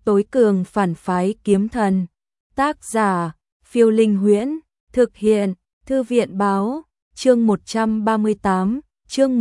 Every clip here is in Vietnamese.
Tối cường phản phái kiếm thần. Tác giả, Phiêu Linh Huyễn. Thực hiện, Thư viện báo. Chương 138, chương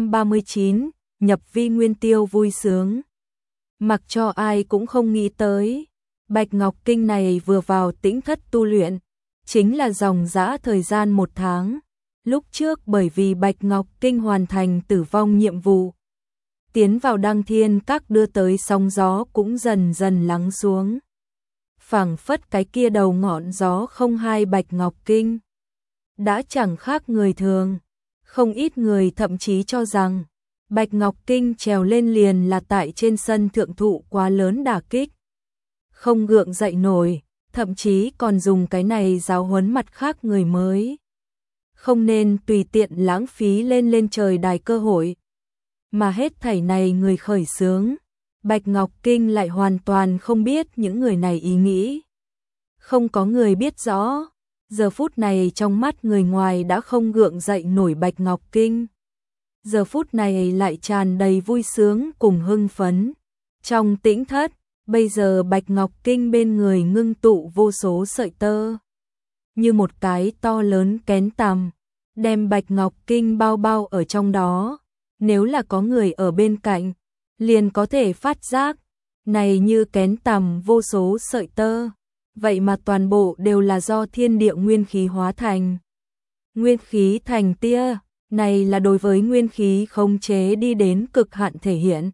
139, nhập vi nguyên tiêu vui sướng. Mặc cho ai cũng không nghĩ tới, Bạch Ngọc Kinh này vừa vào tĩnh thất tu luyện, chính là dòng dã thời gian 1 tháng. Lúc trước bởi vì Bạch Ngọc Kinh hoàn thành tử vong nhiệm vụ, tiến vào Đăng Thiên Các đưa tới sóng gió cũng dần dần lắng xuống. Phảng phất cái kia đầu ngọn gió không hai Bạch Ngọc Kinh đã chẳng khác người thường. Không ít người thậm chí cho rằng Bạch Ngọc Kinh trèo lên liền là tại trên sân thượng thụ quá lớn đả kích, không gượng dậy nổi, thậm chí còn dùng cái này giáo huấn mặt khác người mới. Không nên tùy tiện lãng phí lên trời đài cơ hội. Mà hết thảy này người khởi xướng, Bạch Ngọc Kinh lại hoàn toàn không biết những người này ý nghĩ. Không có người biết rõ, giờ phút này trong mắt người ngoài đã không gượng dậy nổi Bạch Ngọc Kinh. Giờ phút này lại tràn đầy vui sướng cùng hưng phấn. Trong tĩnh thất, bây giờ Bạch Ngọc Kinh bên người ngưng tụ vô số sợi tơ, như một cái to lớn kén tằm, đem Bạch Ngọc Kinh bao bao ở trong đó. Nếu là có người ở bên cạnh, liền có thể phát giác, này như kén tằm vô số sợi tơ, vậy mà toàn bộ đều là do thiên địa nguyên khí hóa thành. Nguyên khí thành tia, này là đối với nguyên khí khống chế đi đến cực hạn thể hiện.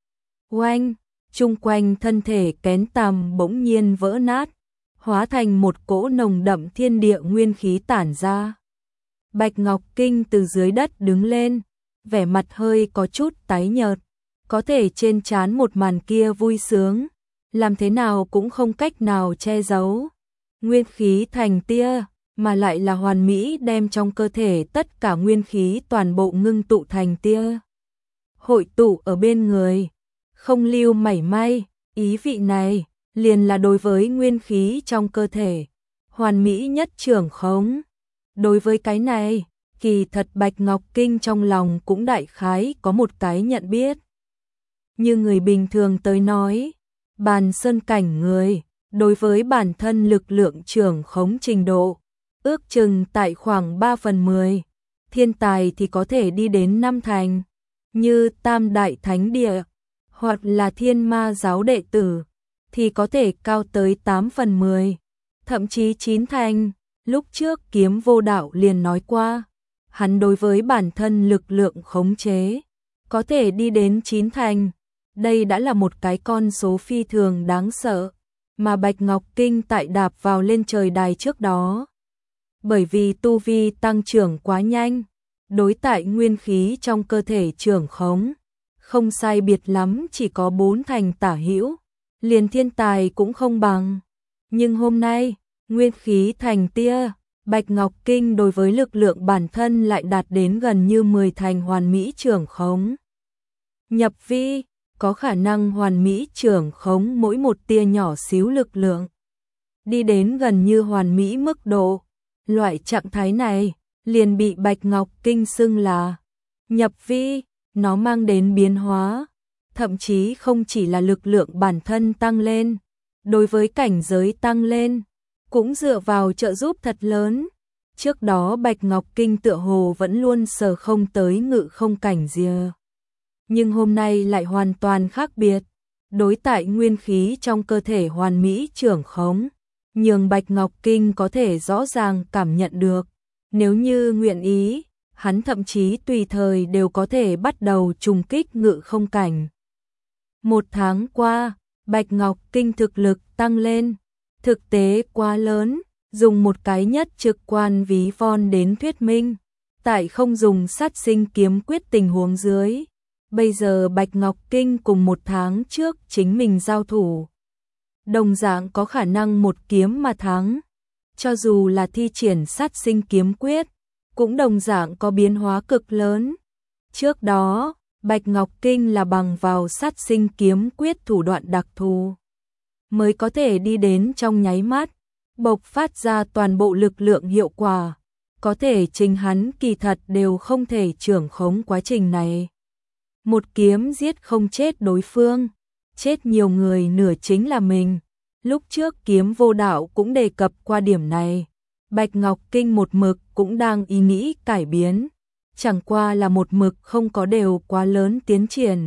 Oanh, chung quanh thân thể kén tằm bỗng nhiên vỡ nát, hóa thành một cỗ nồng đậm thiên địa nguyên khí tản ra. Bạch Ngọc Kinh từ dưới đất đứng lên, vẻ mặt hơi có chút tái nhợt, có thể trên trán một màn kia vui sướng, làm thế nào cũng không cách nào che giấu. Nguyên khí thành tia, mà lại là hoàn mỹ đem trong cơ thể tất cả nguyên khí toàn bộ ngưng tụ thành tia, hội tụ ở bên người, không lưu mảy may. Ý vị này liền là đối với nguyên khí trong cơ thể hoàn mỹ nhất trưởng khống. Đối với cái này, kỳ thật Bạch Ngọc Kinh trong lòng cũng đại khái có một cái nhận biết. Như người bình thường tới nói, bàn sơn cảnh người, đối với bản thân lực lượng trưởng khống trình độ, ước chừng tại khoảng 3/10, thiên tài thì có thể đi đến 5 thành, như Tam Đại Thánh Địa, hoặc là Thiên Ma giáo đệ tử, thì có thể cao tới 8/10, thậm chí 9 thành. Lúc trước Kiếm Vô Đạo liền nói qua, hắn đối với bản thân lực lượng khống chế, có thể đi đến 9 thành. Đây đã là một cái con số phi thường đáng sợ, mà Bạch Ngọc Kinh tại đạp vào lên trời đài trước đó. Bởi vì tu vi tăng trưởng quá nhanh, đối tại nguyên khí trong cơ thể trưởng khống, không sai biệt lắm chỉ có 4 thành tả hữu, liền thiên tài cũng không bằng. Nhưng hôm nay, nguyên khí thành tia, Bạch Ngọc Kinh đối với lực lượng bản thân lại đạt đến gần như 10 thành hoàn mỹ trưởng khống. Nhập vi, có khả năng hoàn mỹ trưởng khống mỗi một tia nhỏ xíu lực lượng, đi đến gần như hoàn mỹ mức độ. Loại trạng thái này liền bị Bạch Ngọc Kinh xưng là nhập vi. Nó mang đến biến hóa, thậm chí không chỉ là lực lượng bản thân tăng lên, đối với cảnh giới tăng lên, cũng dựa vào trợ giúp thật lớn. Trước đó Bạch Ngọc Kinh tựa hồ vẫn luôn sờ không tới ngự không cảnh rìa, nhưng hôm nay lại hoàn toàn khác biệt. Đối tại nguyên khí trong cơ thể hoàn mỹ trưởng khống, nhường Bạch Ngọc Kinh có thể rõ ràng cảm nhận được, nếu như nguyện ý, hắn thậm chí tùy thời đều có thể bắt đầu trùng kích ngự không cảnh. 1 tháng qua, Bạch Ngọc Kinh thực lực tăng lên, thực tế quá lớn, dùng một cái nhất trực quan ví von đến thuyết minh, tại không dùng sát sinh kiếm quyết tình huống dưới, bây giờ Bạch Ngọc Kinh cùng 1 tháng trước chính mình giao thủ, đồng dạng có khả năng một kiếm mà thắng. Cho dù là thi triển sát sinh kiếm quyết, cũng đồng dạng có biến hóa cực lớn. Trước đó, Bạch Ngọc Kinh là bằng vào sát sinh kiếm quyết thủ đoạn đặc thù, mới có thể đi đến trong nháy mắt, bộc phát ra toàn bộ lực lượng hiệu quả, có thể chính hắn kỳ thật đều không thể trưởng khống quá trình này. Một kiếm giết không chết đối phương, chết nhiều người nửa chính là mình. Lúc trước Kiếm Vô Đạo cũng đề cập qua điểm này. Bạch Ngọc Kinh một mực cũng đang ý nghĩ cải biến, chẳng qua là một mực không có đều quá lớn tiến triển.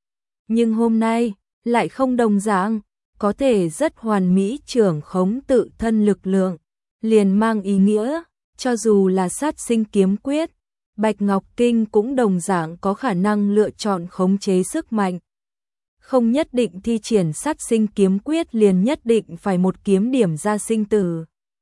Nhưng hôm nay, lại không đồng dạng, có thể rất hoàn mỹ trưởng khống tự thân lực lượng, liền mang ý nghĩa, cho dù là sát sinh kiếm quyết, Bạch Ngọc Kinh cũng đồng dạng có khả năng lựa chọn khống chế sức mạnh. Không nhất định thi triển sát sinh kiếm quyết liền nhất định phải một kiếm điểm ra sinh tử.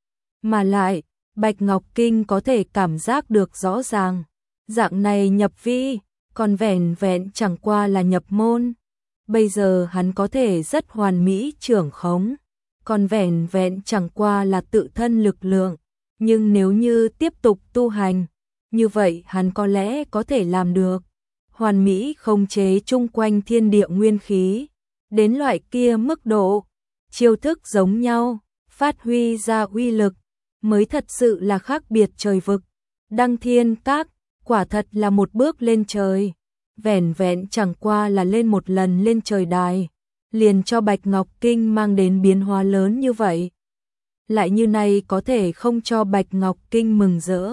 Mà lại, Bạch Ngọc Kinh có thể cảm giác được rõ ràng, dạng này nhập vi, còn vẻn vẹn chẳng qua là nhập môn. Bây giờ hắn có thể rất hoàn mỹ trưởng khống, còn vẻn vẹn chẳng qua là tự thân lực lượng. Nhưng nếu như tiếp tục tu hành, như vậy hắn có lẽ có thể làm được. Hoàn mỹ khống chế chung quanh thiên địa nguyên khí, đến loại kia mức độ, chiêu thức giống nhau, phát huy ra uy lực, mới thật sự là khác biệt trời vực. Đăng Thiên Các, quả thật là một bước lên trời, vẻn vẹn chẳng qua là lên một lần lên trời đài, liền cho Bạch Ngọc Kinh mang đến biến hóa lớn như vậy. Lại như này có thể không cho Bạch Ngọc Kinh mừng rỡ.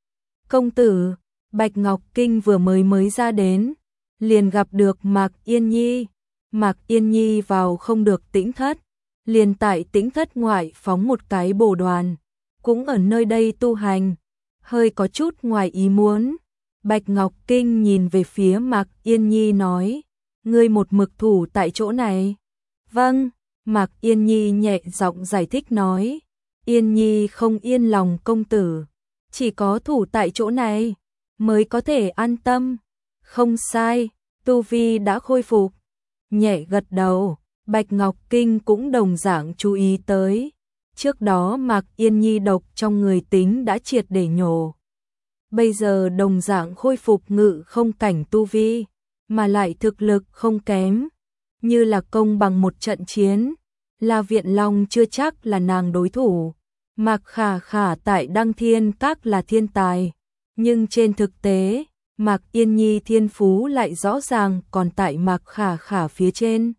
Công tử, Bạch Ngọc Kinh vừa mới ra đến, liền gặp được Mạc Yên Nhi. Mạc Yên Nhi vào không được Tĩnh Thất, liền tại Tĩnh Thất ngoại phóng một cái bồ đoàn, cũng ở nơi đây tu hành, hơi có chút ngoài ý muốn. Bạch Ngọc Kinh nhìn về phía Mạc Yên Nhi nói, ngươi một mực thủ tại chỗ này. Vâng, Mạc Yên Nhi nhẹ giọng giải thích nói, Yên Nhi không yên lòng công tử, chỉ có thủ tại chỗ này mới có thể an tâm. Không sai, tu vi đã khôi phục. Nhẹ gật đầu, Bạch Ngọc Kinh cũng đồng dạng chú ý tới. Trước đó Mạc Yên Nhi độc trong người tính đã triệt để nhổ. Bây giờ đồng dạng khôi phục ngự không cảnh tu vi, mà lại thực lực không kém. Như là công bằng một trận chiến, La Viện Long chưa chắc là nàng đối thủ. Mạc Khả Khả tại Đăng Thiên Các là thiên tài, nhưng trên thực tế, Mạc Yên Nhi thiên phú lại rõ ràng còn tại Mạc Khả Khả phía trên.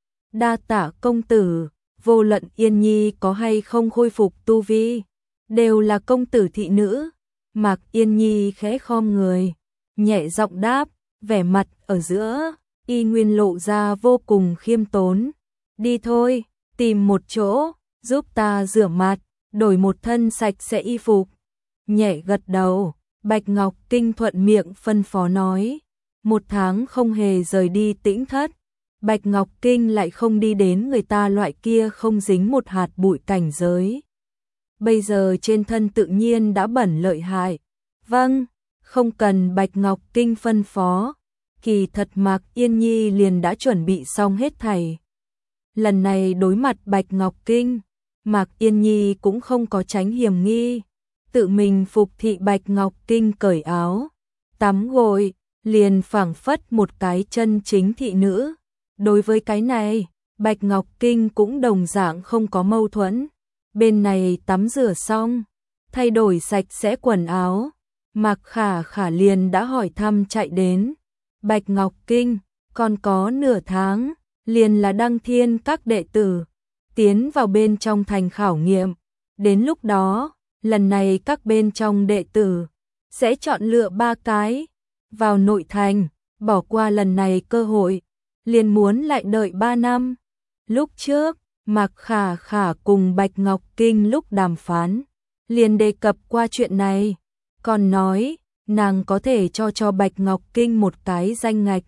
Đa tạ công tử, vô luận Yên Nhi có hay không khôi phục tu vi, đều là công tử thị nữ. Mạc Yên Nhi khẽ khom người, nhẹ giọng đáp, vẻ mặt ở giữa, y nguyên lộ ra vô cùng khiêm tốn. Đi thôi, tìm một chỗ, giúp ta rửa mặt, đổi một thân sạch sẽ y phục. Nhẹ gật đầu, Bạch Ngọc Kinh thuận miệng phân phó nói. Một tháng không hề rời đi Tĩnh Thất, Bạch Ngọc Kinh lại không đi đến người ta loại kia không dính một hạt bụi cảnh giới. Bây giờ trên thân tự nhiên đã bẩn lợi hại. Vâng, không cần Bạch Ngọc Kinh phân phó, kỳ thật Mạc Yên Nhi liền đã chuẩn bị xong hết thảy. Lần này đối mặt Bạch Ngọc Kinh, Mạc Yên Nhi cũng không có tránh hiểm nghi, tự mình phục thị Bạch Ngọc Kinh cởi áo, tắm gội, liền phảng phất một cái chân chính thị nữ. Đối với cái này, Bạch Ngọc Kinh cũng đồng dạng không có mâu thuẫn. Bên này tắm rửa xong, thay đổi sạch sẽ quần áo, Mạc Khả Khả liền đã hỏi thăm chạy đến. Bạch Ngọc Kinh, còn có nửa tháng, liền là Đăng Thiên Các đệ tử tiến vào bên trong thành khảo nghiệm. Đến lúc đó, lần này các bên trong đệ tử sẽ chọn lựa 3 cái vào nội thành, bỏ qua lần này cơ hội, liền muốn lại đợi 3 năm. Lúc trước, Mạc Khả Khả cùng Bạch Ngọc Kinh lúc đàm phán, liền đề cập qua chuyện này, còn nói nàng có thể cho Bạch Ngọc Kinh một cái danh ngạch.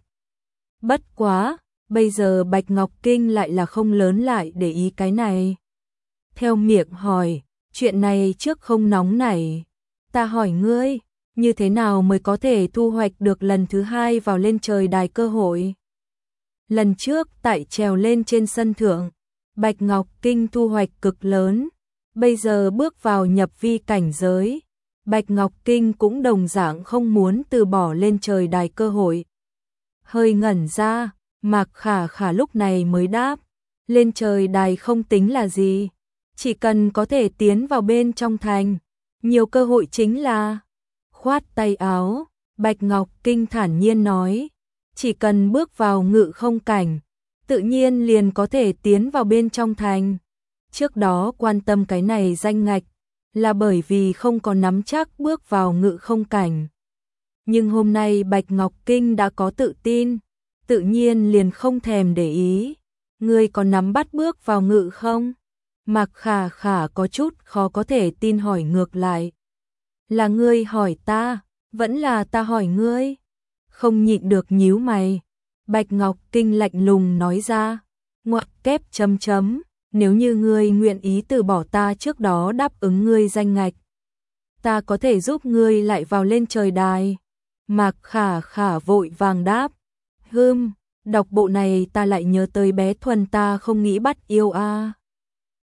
Bất quá, bây giờ Bạch Ngọc Kinh lại là không lớn lại để ý cái này. Theo miệng hỏi, chuyện này trước không nóng nảy, ta hỏi ngươi, như thế nào mới có thể thu hoạch được lần thứ 2 vào lên trời đài cơ hội? Lần trước tại trèo lên trên sân thượng, Bạch Ngọc Kinh thu hoạch cực lớn, bây giờ bước vào nhập vi cảnh giới, Bạch Ngọc Kinh cũng đồng dạng không muốn từ bỏ lên trời đài cơ hội. Hơi ngẩn ra, Mạc Khả Khả lúc này mới đáp, lên trời đài không tính là gì, chỉ cần có thể tiến vào bên trong thành, nhiều cơ hội chính là. Khoát tay áo, Bạch Ngọc Kinh thản nhiên nói, chỉ cần bước vào ngự không cảnh, tự nhiên liền có thể tiến vào bên trong thành. Trước đó quan tâm cái này danh ngạch là bởi vì không có nắm chắc bước vào ngự không cảnh. Nhưng hôm nay Bạch Ngọc Kinh đã có tự tin, tự nhiên liền không thèm để ý. Ngươi có nắm bắt bước vào ngự không? Mạc Khả Khả có chút khó có thể tin hỏi ngược lại. Là ngươi hỏi ta, vẫn là ta hỏi ngươi? Không nhịn được nhíu mày. Bạch Ngọc Kinh lạnh lùng nói ra, ngoặc kép chấm chấm, nếu như ngươi nguyện ý từ bỏ ta trước đó đáp ứng ngươi danh ngạch, ta có thể giúp ngươi lại vào lên trời đài. Mạc Khả Khả vội vàng đáp, đọc bộ này ta lại nhớ tới bé Thuần ta không nghĩ bắt yêu a.